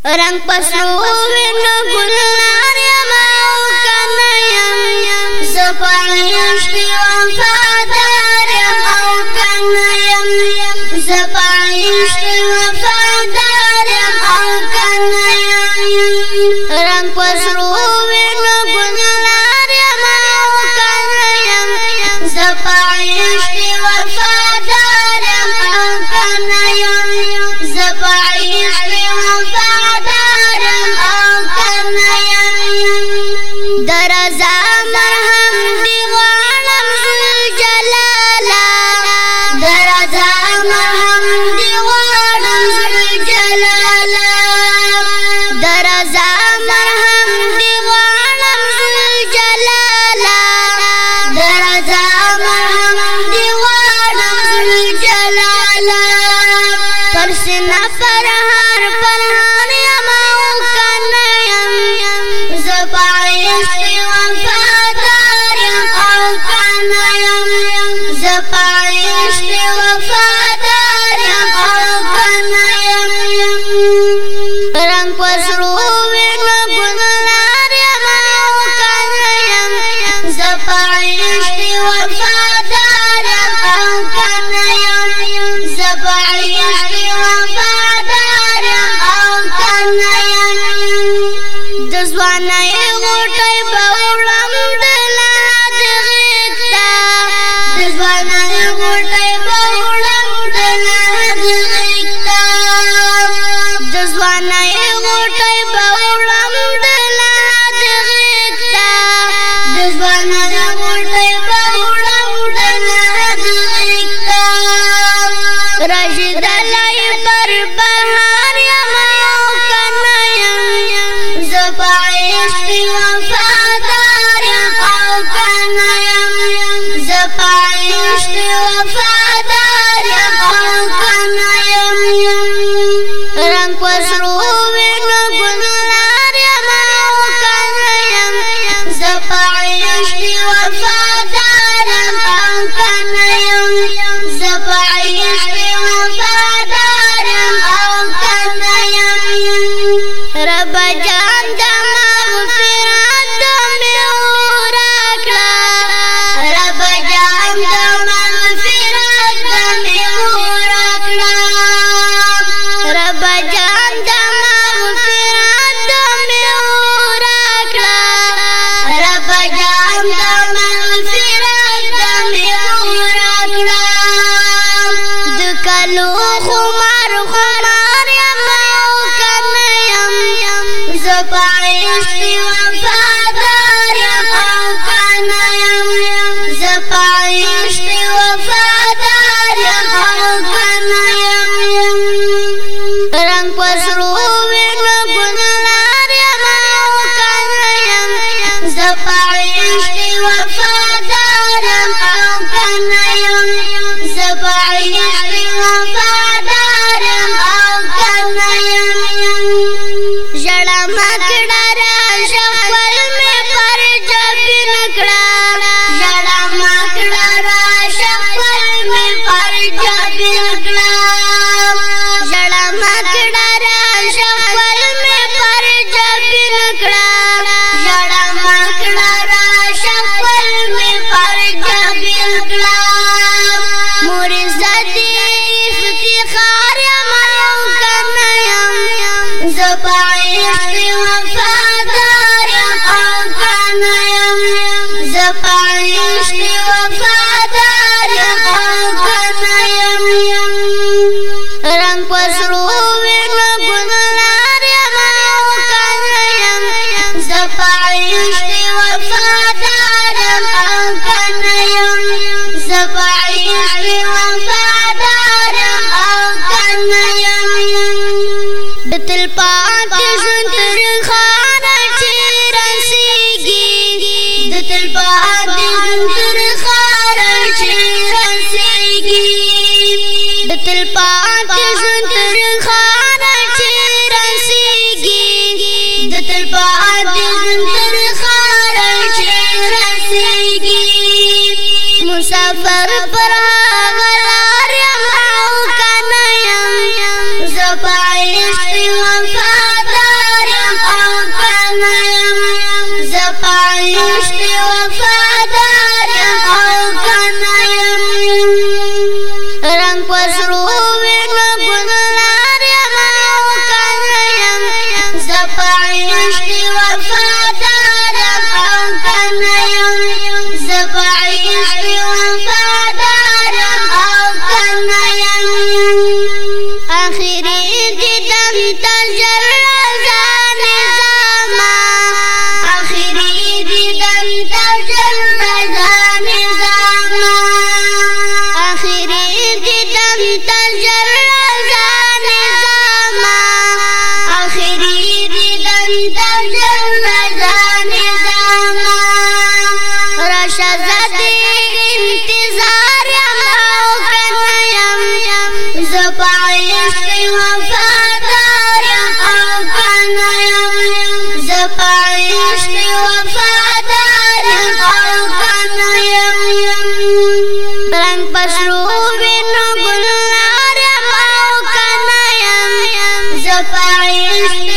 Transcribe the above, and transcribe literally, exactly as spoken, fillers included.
رنگ پسرو وینو گلنار یما او کنه یم زپا عشق وفادار یم او کنه یم زپا عشق وفادار یم او کنه یم رنگ پسرو وینو گلنار یما او کنه یم زپا عشق وفادار یم او کنه یم زپا عشق وفادار یم او کنه یم درزا مرهم دی غوانم ذوالجلالا درزا مرهم دی غوانم ذوالجلالا درزا مرهم دی غوانم ذوالجلالا درزا مرهم دی غوانم ذوالجلالا پرسنا فرهار پرهار یما او کنه یم زپا عشق وفادار یم او کنه یم زپا عشق وفادار یم او کنه یم رنگ پسرو وینو گلنار یما او کنه یم زپا عشق وفادار یم او کنه یم زپا عشق وفادار یم او کنه یم د ځوانۍ غوټۍ به وړم د لحد غېږ ته د ځوانۍ غوټۍ به وړم د لحد غېږ ته د ځوانۍ غوټۍ به وړم د لحد غېږ ته د ځوانۍ غوټۍ به وړم د لحد غېږ ته رژېدلی پر بهار یمه او کنه یم زپا عشق وفادار یم او کنه یم زپا عشق وفادار یم او کنه یم رنگ پسرو وینو گلنار یمه او کنه یم زپا عشق وفادار یم او کنه یم زپا عشق وفادار یم او کنه یم رب جان د مغفرت می ورکړه رب جان د مغفرت می ورکړه رب جان د مغفرت می ورکړه رب جان د مغفرت می ورکړه د کلو خمار خمار یم او کنه یم زپا عشق وفادار یم او کنه یم زپا عشق وفادار یم او کنه یم رنگ پسرو وینو گلنار یما او کنه یم زپا عشق وفادار یم او کنه یم زپا عشق وفادار یم او کنه یم ژړا مکړه راشه خپل مې پر جبین کړه ژړا مکړه راشه خپل مې پر جبین کړه ژړا مکړه راشه خپل مې پر جبین کړه ژړا مکړه راشه خپل مې پر جبین کړه مور زدي افتخار یمه او کنه یم زپا عشق وفادار یم او کنه یم زپا عشق وفادار یم او کنه یم رنگ پسرو وینو گلنار یمه او کنه یم زپا عشق وفادار یم او کنه یم زپا عشق وفادار یم او کنه یم د تل پاک ژوند تر خانه چې رسېږي د تل پاک ژوند تر خانه چې رسېږي د تل پاک ژوند تر خانه چې رسېږي د تل پاک ژوند تر خانه چې رسېږي مسافر پر هغه لار یم او کنه یم زپا عشق وفادار عشق وفادار او کنه یم رنگ پسرو وینو ګللار یم او کنه یم زه په عشق وفادار او کنه یم زه په عشق وفادار او کنه یم آخري دیدن تر جر رضا نظاما آخري دیدن تر جر رضا نظاما آخري دیدن تر جر رضا نظاما آخري دیدن تر جر رضا نظاما راشا زدی انتظار یم او کنه یم زه په عشق وفادار او کنه یم زه په عشق وفادار او کنه یم رنگ پسرو وینو ګللار یم او کنه یم زه په عشق